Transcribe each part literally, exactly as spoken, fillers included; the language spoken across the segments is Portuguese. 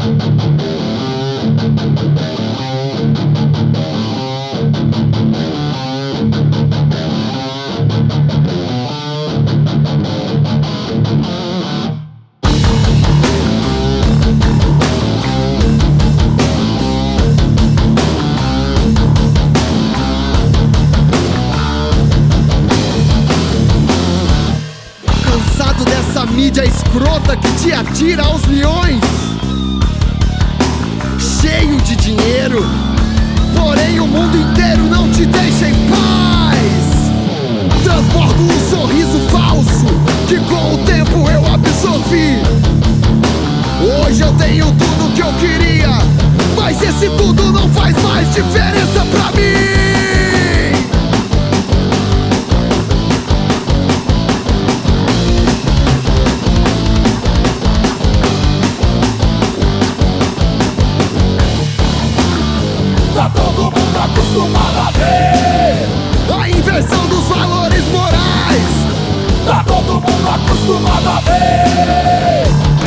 Mídia escrota que te atira aos leões, cheio de dinheiro, porém o mundo inteiro não te deixa em paz. Transbordo um sorriso falso que com o tempo eu absorvi. Hoje eu tenho tudo que eu queria, mas esse tudo não faz mais diferença pra mim. Acostumado a ver a inversão dos valores morais. Tá todo mundo acostumado a ver.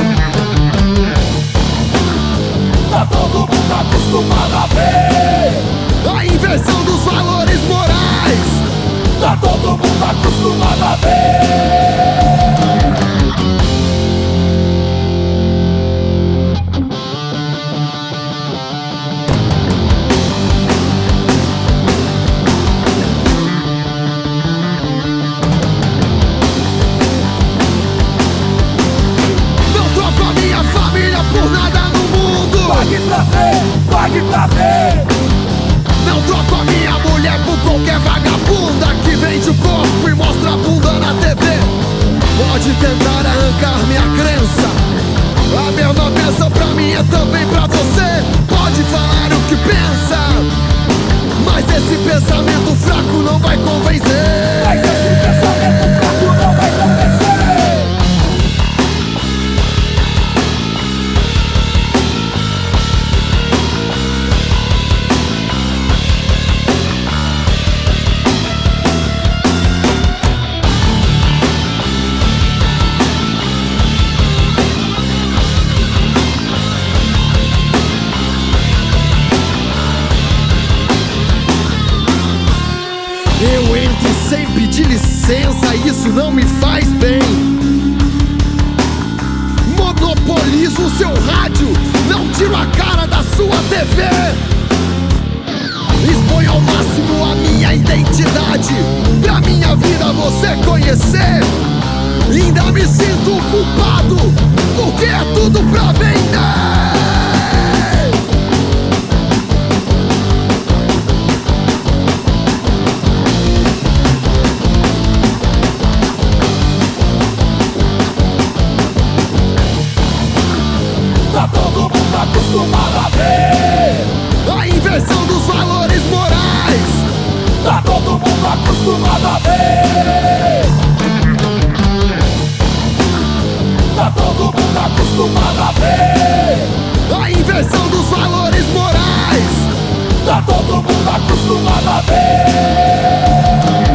Tá todo mundo acostumado a ver a inversão dos valores morais. Tá todo mundo acostumado a ver. Pague pra ver, pague pra ver. Não troco a minha mulher por qualquer vagabunda que vende o corpo e mostra a bunda na T V. Pode tentar arrancar minha crença, a mesma peça pra mim é também pra você. Pode falar o que pensa, mas esse pensamento fraco não vai convencer. Mas esse pensamento fraco não vai convencer. Eu entro sem pedir licença, isso não me faz bem. Monopolizo o seu rádio, não tiro a cara da sua T V. Exponho ao máximo a minha identidade, pra minha vida você conhecer. Ainda me sinto culpado, porque é tudo pra vender. Tá todo mundo acostumado a ver a inversão dos valores morais. Tá todo mundo acostumado a ver. Tá todo mundo acostumado a ver a inversão dos valores morais. Tá todo mundo acostumado a ver.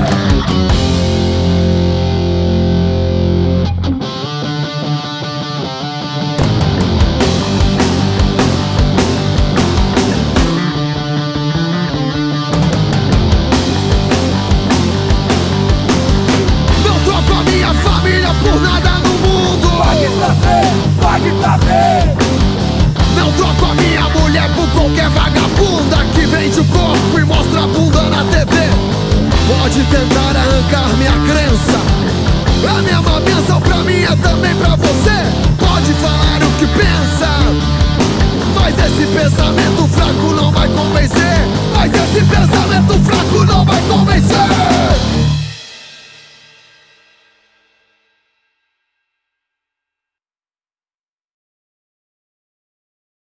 Por nada no mundo. Pague pra ver, pague pra ver. Não troco a minha mulher por qualquer vagabunda que vende o corpo e mostra a bunda na T V. Pode tentar arrancar minha crença, a mesma benção pra mim é também pra você. Pode falar o que pensa,